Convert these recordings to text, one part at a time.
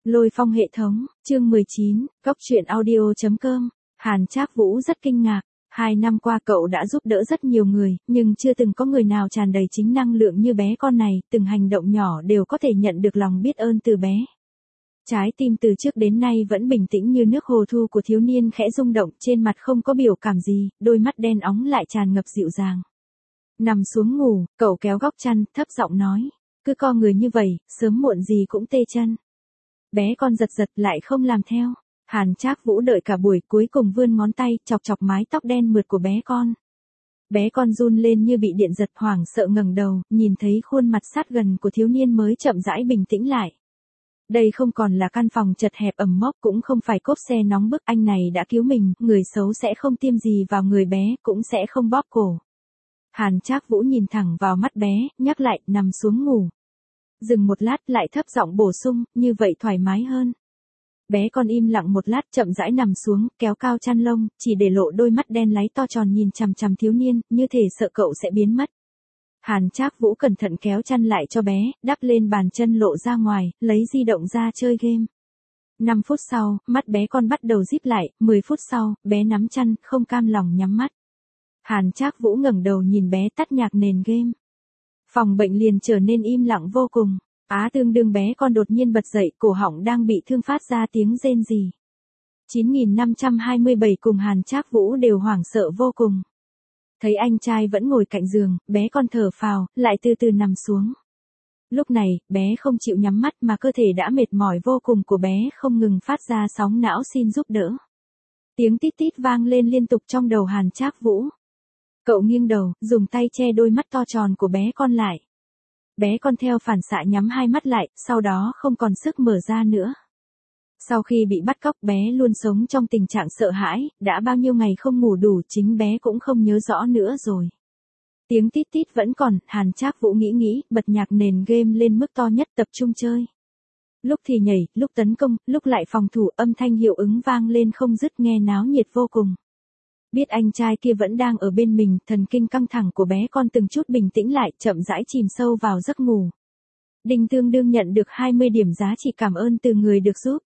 Lôi phong hệ thống, chương 19, Cóc truyện audio.com. Hàn Trác Vũ rất kinh ngạc. 2 năm qua cậu đã giúp đỡ rất nhiều người, nhưng chưa từng có người nào tràn đầy chính năng lượng như bé con này, từng hành động nhỏ đều có thể nhận được lòng biết ơn từ bé. Trái tim từ trước đến nay vẫn bình tĩnh như nước hồ thu của thiếu niên khẽ rung động, trên mặt không có biểu cảm gì, đôi mắt đen óng lại tràn ngập dịu dàng. Nằm xuống ngủ, cậu kéo góc chăn, thấp giọng nói, cứ co người như vậy, sớm muộn gì cũng tê chân. Bé con giật giật lại không làm theo. Hàn Trác Vũ đợi cả buổi, cuối cùng vươn ngón tay, chọc chọc mái tóc đen mượt của bé con. Bé con run lên như bị điện giật, hoảng sợ ngẩng đầu, nhìn thấy khuôn mặt sát gần của thiếu niên mới chậm rãi bình tĩnh lại. Đây không còn là căn phòng chật hẹp ẩm mốc, cũng không phải cốp xe nóng bức, anh này đã cứu mình, người xấu sẽ không tiêm gì vào người bé, cũng sẽ không bóp cổ. Hàn Trác Vũ nhìn thẳng vào mắt bé, nhắc lại, nằm xuống ngủ. Dừng một lát lại thấp giọng bổ sung, như vậy thoải mái hơn. Bé con im lặng một lát, chậm rãi nằm xuống, kéo cao chăn lông, chỉ để lộ đôi mắt đen láy to tròn nhìn chằm chằm thiếu niên, như thể sợ cậu sẽ biến mất. Hàn Trác Vũ cẩn thận kéo chăn lại cho bé, đắp lên bàn chân lộ ra ngoài, lấy di động ra chơi game. 5 phút sau, mắt bé con bắt đầu díp lại, 10 phút sau, bé nắm chăn, không cam lòng nhắm mắt. Hàn Trác Vũ ngẩng đầu nhìn bé tắt nhạc nền game. Phòng bệnh liền trở nên im lặng vô cùng. Tương đương bé con đột nhiên bật dậy, cổ họng đang bị thương phát ra tiếng rên rỉ. 9527 cùng Hàn Trác Vũ đều hoảng sợ vô cùng. Thấy anh trai vẫn ngồi cạnh giường, bé con thở phào, lại từ từ nằm xuống. Lúc này, bé không chịu nhắm mắt mà cơ thể đã mệt mỏi vô cùng của bé không ngừng phát ra sóng não xin giúp đỡ. Tiếng tít tít vang lên liên tục trong đầu Hàn Trác Vũ. Cậu nghiêng đầu, dùng tay che đôi mắt to tròn của bé con lại. Bé con theo phản xạ nhắm hai mắt lại, sau đó không còn sức mở ra nữa. Sau khi bị bắt cóc, bé luôn sống trong tình trạng sợ hãi, đã bao nhiêu ngày không ngủ đủ, chính bé cũng không nhớ rõ nữa rồi. Tiếng tít tít vẫn còn, Hàn Trác Vũ nghĩ, bật nhạc nền game lên mức to nhất, tập trung chơi. Lúc thì nhảy, lúc tấn công, lúc lại phòng thủ, âm thanh hiệu ứng vang lên không dứt, nghe náo nhiệt vô cùng. Biết anh trai kia vẫn đang ở bên mình, thần kinh căng thẳng của bé con từng chút bình tĩnh lại, chậm rãi chìm sâu vào giấc ngủ. Đinh tương đương nhận được 20 điểm giá trị cảm ơn từ người được giúp.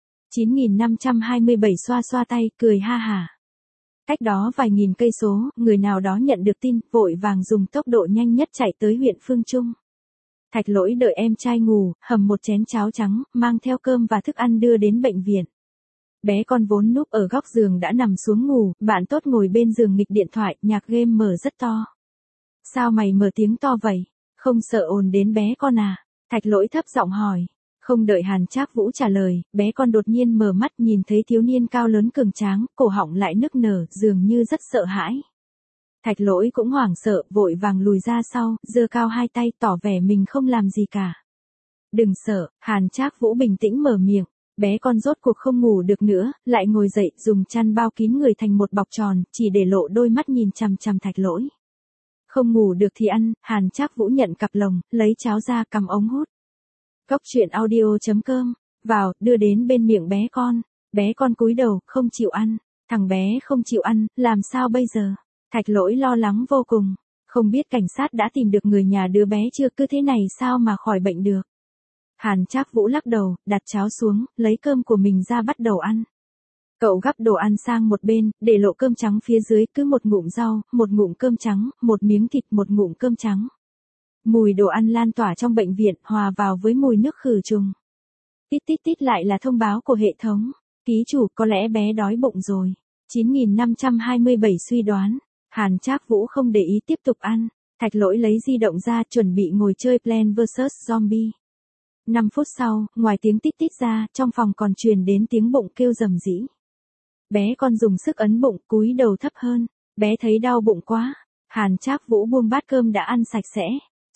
9527 xoa xoa tay, cười ha hả. Cách đó vài nghìn cây số, người nào đó nhận được tin, vội vàng dùng tốc độ nhanh nhất chạy tới huyện Phương Trung. Thạch Lỗi đợi em trai ngủ, hầm một chén cháo trắng, mang theo cơm và thức ăn đưa đến bệnh viện. Bé con vốn núp ở góc giường đã nằm xuống ngủ, bạn tốt ngồi bên giường nghịch điện thoại, nhạc game mở rất to. Sao mày mở tiếng to vậy? Không sợ ồn đến bé con à? Thạch Lỗi thấp giọng hỏi. Không đợi Hàn Trác Vũ trả lời, bé con đột nhiên mở mắt nhìn thấy thiếu niên cao lớn cường tráng, cổ họng lại nức nở, dường như rất sợ hãi. Thạch Lỗi cũng hoảng sợ, vội vàng lùi ra sau, giơ cao hai tay tỏ vẻ mình không làm gì cả. Đừng sợ, Hàn Trác Vũ bình tĩnh mở miệng. Bé con rốt cuộc không ngủ được nữa, lại ngồi dậy, dùng chăn bao kín người thành một bọc tròn, chỉ để lộ đôi mắt nhìn chằm chằm Thạch Lỗi. Không ngủ được thì ăn, Hàn Trác Vũ nhận cặp lồng, lấy cháo ra cắm ống hút. Cóc truyện audio.com, vào, đưa đến bên miệng bé con. Bé con cúi đầu, không chịu ăn. Thằng bé không chịu ăn, làm sao bây giờ? Thạch Lỗi lo lắng vô cùng. Không biết cảnh sát đã tìm được người nhà đứa bé chưa, cứ thế này sao mà khỏi bệnh được? Hàn Trác Vũ lắc đầu, đặt cháo xuống, lấy cơm của mình ra bắt đầu ăn. Cậu gắp đồ ăn sang một bên, để lộ cơm trắng phía dưới, cứ một ngụm rau, một ngụm cơm trắng, một miếng thịt, một ngụm cơm trắng. Mùi đồ ăn lan tỏa trong bệnh viện, hòa vào với mùi nước khử trùng. Tít tít tít lại là thông báo của hệ thống. Ký chủ, có lẽ bé đói bụng rồi. 9527 suy đoán. Hàn Trác Vũ không để ý tiếp tục ăn. Thạch Lỗi lấy di động ra, chuẩn bị ngồi chơi Plants vs Zombie. 5 phút sau, ngoài tiếng tít tít ra, trong phòng còn truyền đến tiếng bụng kêu rầm rĩ. Bé con dùng sức ấn bụng, cúi đầu thấp hơn. Bé thấy đau bụng quá. Hàn Trác Vũ buông bát cơm đã ăn sạch sẽ.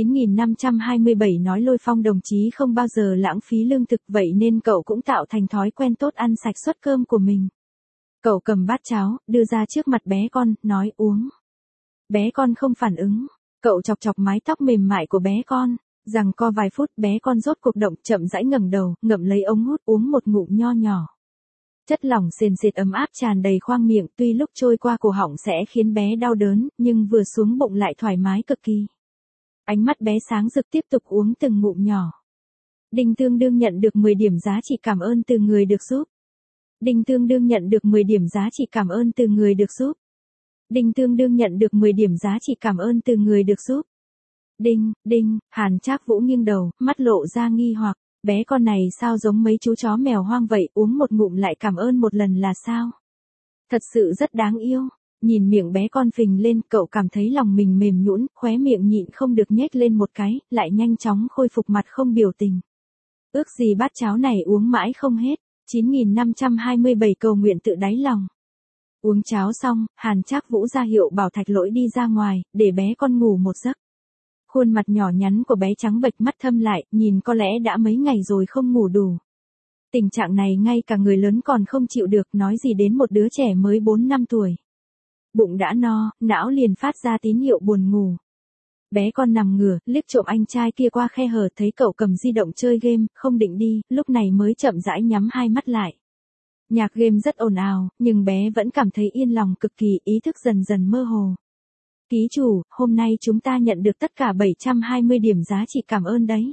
9527 nói Lôi Phong đồng chí không bao giờ lãng phí lương thực, vậy nên cậu cũng tạo thành thói quen tốt ăn sạch suất cơm của mình. Cậu cầm bát cháo, đưa ra trước mặt bé con, nói uống. Bé con không phản ứng. Cậu chọc chọc mái tóc mềm mại của bé con. Rằng co vài phút, bé con rốt cuộc động, chậm rãi ngẩng đầu, ngậm lấy ống hút, uống một ngụm nho nhỏ. Chất lỏng sền sệt ấm áp tràn đầy khoang miệng, tuy lúc trôi qua cổ họng sẽ khiến bé đau đớn, nhưng vừa xuống bụng lại thoải mái cực kỳ. Ánh mắt bé sáng rực tiếp tục uống từng ngụm nhỏ. Đinh tương đương nhận được 10 điểm giá trị cảm ơn từ người được giúp. Đinh tương đương nhận được 10 điểm giá trị cảm ơn từ người được giúp. Đinh tương đương nhận được 10 điểm giá trị cảm ơn từ người được giúp. Đinh, đinh, Hàn Trác Vũ nghiêng đầu, mắt lộ ra nghi hoặc, bé con này sao giống mấy chú chó mèo hoang vậy, uống một ngụm lại cảm ơn một lần là sao? Thật sự rất đáng yêu. Nhìn miệng bé con phình lên, cậu cảm thấy lòng mình mềm nhũn, khóe miệng nhịn không được nhếch lên một cái, lại nhanh chóng khôi phục mặt không biểu tình. Ước gì bát cháo này uống mãi không hết. 9527 cầu nguyện tự đáy lòng. Uống cháo xong, Hàn Trác Vũ ra hiệu bảo Thạch Lỗi đi ra ngoài, để bé con ngủ một giấc. Khuôn mặt nhỏ nhắn của bé trắng bệch, mắt thâm lại, nhìn có lẽ đã mấy ngày rồi không ngủ đủ. Tình trạng này ngay cả người lớn còn không chịu được, nói gì đến một đứa trẻ mới 4 năm tuổi. Bụng đã no, não liền phát ra tín hiệu buồn ngủ. Bé con nằm ngửa, liếc trộm anh trai kia qua khe hở, thấy cậu cầm di động chơi game, không định đi, lúc này mới chậm rãi nhắm hai mắt lại. Nhạc game rất ồn ào, nhưng bé vẫn cảm thấy yên lòng cực kỳ, ý thức dần dần mơ hồ. Ký chủ, hôm nay chúng ta nhận được tất cả 720 điểm giá trị cảm ơn đấy.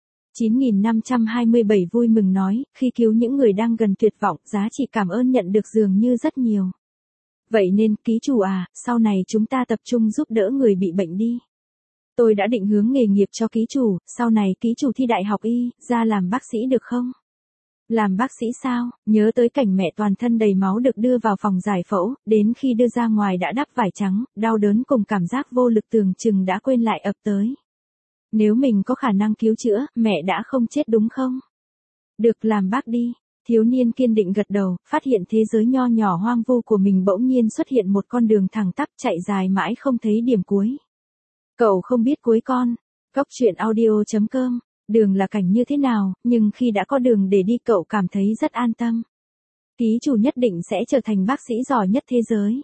9527 vui mừng nói, khi cứu những người đang gần tuyệt vọng, giá trị cảm ơn nhận được dường như rất nhiều. Vậy nên, ký chủ à, sau này chúng ta tập trung giúp đỡ người bị bệnh đi. Tôi đã định hướng nghề nghiệp cho ký chủ, sau này ký chủ thi đại học y, ra làm bác sĩ được không? Làm bác sĩ sao? Nhớ tới cảnh mẹ toàn thân đầy máu được đưa vào phòng giải phẫu, đến khi đưa ra ngoài đã đắp vải trắng, đau đớn cùng cảm giác vô lực tưởng chừng đã quên lại ập tới. Nếu mình có khả năng cứu chữa, mẹ đã không chết đúng không? Được, làm bác đi. Thiếu niên kiên định gật đầu, phát hiện thế giới nho nhỏ hoang vu của mình bỗng nhiên xuất hiện một con đường thẳng tắp chạy dài mãi không thấy điểm cuối. Cậu không biết cuối con. Cóc truyện audio.com. Đường là cảnh như thế nào, nhưng khi đã có đường để đi cậu cảm thấy rất an tâm. Ký chủ nhất định sẽ trở thành bác sĩ giỏi nhất thế giới.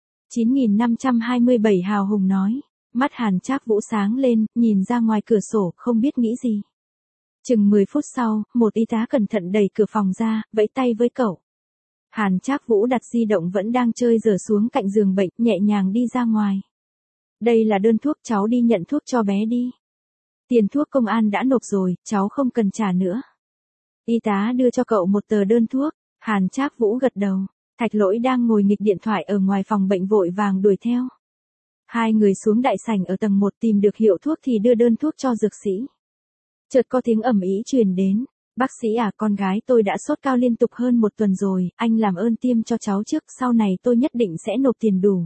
9527 hào hùng nói. Mắt Hàn Trác Vũ sáng lên, nhìn ra ngoài cửa sổ, không biết nghĩ gì. Chừng 10 phút sau, một y tá cẩn thận đẩy cửa phòng ra, vẫy tay với cậu. Hàn Trác Vũ đặt di động vẫn đang chơi dở xuống cạnh giường bệnh, nhẹ nhàng đi ra ngoài. Đây là đơn thuốc, cháu đi nhận thuốc cho bé đi. Tiền thuốc công an đã nộp rồi, cháu không cần trả nữa. Y tá đưa cho cậu một tờ đơn thuốc, Hàn Trác Vũ gật đầu. Thạch Lỗi đang ngồi nghịch điện thoại ở ngoài phòng bệnh vội vàng đuổi theo. Hai người xuống đại sảnh ở tầng 1 tìm được hiệu thuốc thì đưa đơn thuốc cho dược sĩ. Chợt có tiếng ầm ĩ truyền đến. Bác sĩ à, con gái tôi đã sốt cao liên tục hơn 1 tuần rồi, anh làm ơn tiêm cho cháu trước, sau này tôi nhất định sẽ nộp tiền đủ.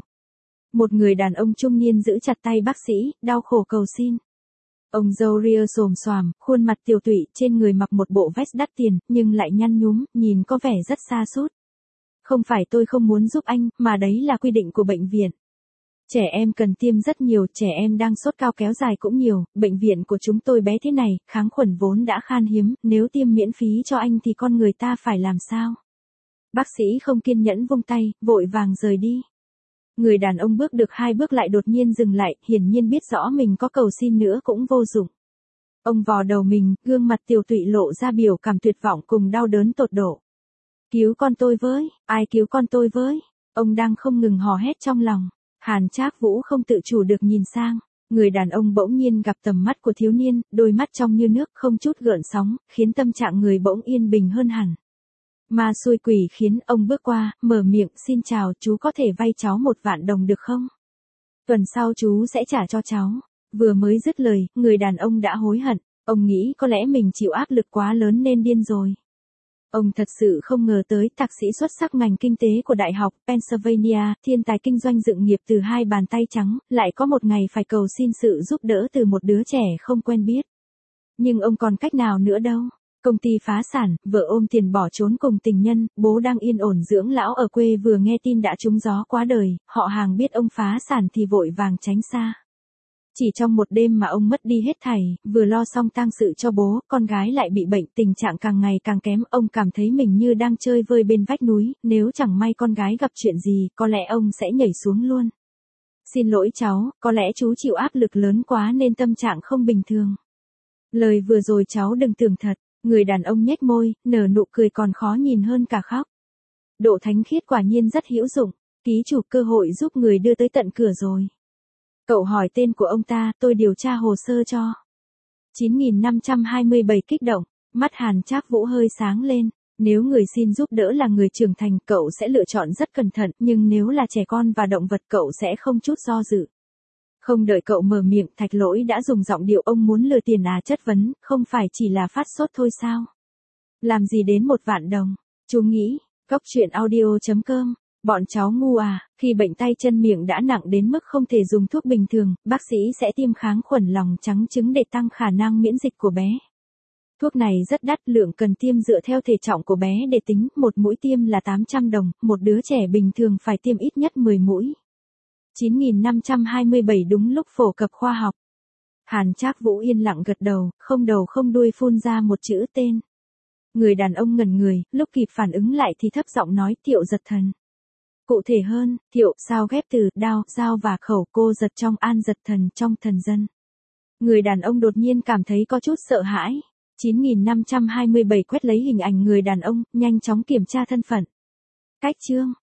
Một người đàn ông trung niên giữ chặt tay bác sĩ, đau khổ cầu xin. Ông râu ria xồm xoàm, khuôn mặt tiều tụy, trên người mặc một bộ vest đắt tiền, nhưng lại nhăn nhúm, nhìn có vẻ rất sa sút. Không phải tôi không muốn giúp anh, mà đấy là quy định của bệnh viện. Trẻ em cần tiêm rất nhiều, trẻ em đang sốt cao kéo dài cũng nhiều, bệnh viện của chúng tôi bé thế này, kháng khuẩn vốn đã khan hiếm, nếu tiêm miễn phí cho anh thì con người ta phải làm sao? Bác sĩ không kiên nhẫn vung tay, vội vàng rời đi. Người đàn ông bước được 2 bước lại đột nhiên dừng lại, hiển nhiên biết rõ mình có cầu xin nữa cũng vô dụng. Ông vò đầu mình, gương mặt tiều tụy lộ ra biểu cảm tuyệt vọng cùng đau đớn tột độ. Cứu con tôi với, ai cứu con tôi với? Ông đang không ngừng hò hét trong lòng. Hàn Trác Vũ không tự chủ được nhìn sang. Người đàn ông bỗng nhiên gặp tầm mắt của thiếu niên, đôi mắt trong như nước không chút gợn sóng, khiến tâm trạng người bỗng yên bình hơn hẳn. Ma xui quỷ khiến, ông bước qua, mở miệng, xin chào, chú có thể vay cháu 1 vạn đồng được không? Tuần sau chú sẽ trả cho cháu. Vừa mới dứt lời, người đàn ông đã hối hận. Ông nghĩ có lẽ mình chịu áp lực quá lớn nên điên rồi. Ông thật sự không ngờ tới thạc sĩ xuất sắc ngành kinh tế của Đại học Pennsylvania, thiên tài kinh doanh dựng nghiệp từ 2 bàn tay trắng, lại có một ngày phải cầu xin sự giúp đỡ từ một đứa trẻ không quen biết. Nhưng ông còn cách nào nữa đâu. Công ty phá sản, vợ ôm tiền bỏ trốn cùng tình nhân, bố đang yên ổn dưỡng lão ở quê vừa nghe tin đã trúng gió quá đời, họ hàng biết ông phá sản thì vội vàng tránh xa. Chỉ trong một đêm mà ông mất đi hết thảy, vừa lo xong tang sự cho bố, con gái lại bị bệnh, tình trạng càng ngày càng kém, ông cảm thấy mình như đang chơi vơi bên vách núi, nếu chẳng may con gái gặp chuyện gì, có lẽ ông sẽ nhảy xuống luôn. Xin lỗi cháu, có lẽ chú chịu áp lực lớn quá nên tâm trạng không bình thường. Lời vừa rồi cháu đừng tưởng thật. Người đàn ông nhếch môi, nở nụ cười còn khó nhìn hơn cả khóc. Độ thánh khiết quả nhiên rất hữu dụng, ký chủ cơ hội giúp người đưa tới tận cửa rồi. Cậu hỏi tên của ông ta, tôi điều tra hồ sơ cho. 9527 kích động. Mắt Hàn Trác Vũ hơi sáng lên. Nếu người xin giúp đỡ là người trưởng thành, cậu sẽ lựa chọn rất cẩn thận, nhưng nếu là trẻ con và động vật cậu sẽ không chút do dự. Không đợi cậu mở miệng, Thạch Lỗi đã dùng giọng điệu ông muốn lừa tiền à, chất vấn, không phải chỉ là phát sốt thôi sao? Làm gì đến 1.000.000 đồng? Chú nghĩ, Cốc Truyện Audio.com. Bọn cháu ngu à, khi bệnh tay chân miệng đã nặng đến mức không thể dùng thuốc bình thường, bác sĩ sẽ tiêm kháng khuẩn lòng trắng trứng để tăng khả năng miễn dịch của bé. Thuốc này rất đắt, lượng cần tiêm dựa theo thể trọng của bé để tính, một mũi tiêm là 800 đồng, một đứa trẻ bình thường phải tiêm ít nhất 10 mũi. 9527 đúng lúc phổ cập khoa học. Hàn Trác Vũ yên lặng gật đầu không đuôi phun ra một chữ tên. Người đàn ông ngẩn người, lúc kịp phản ứng lại thì thấp giọng nói Thiệu Giật Thần. Cụ thể hơn, Thiệu, sao ghép từ, đao, dao và khẩu, cô giật trong an giật thần trong thần dân. Người đàn ông đột nhiên cảm thấy có chút sợ hãi. 9527 quét lấy hình ảnh người đàn ông, nhanh chóng kiểm tra thân phận. Cách chương.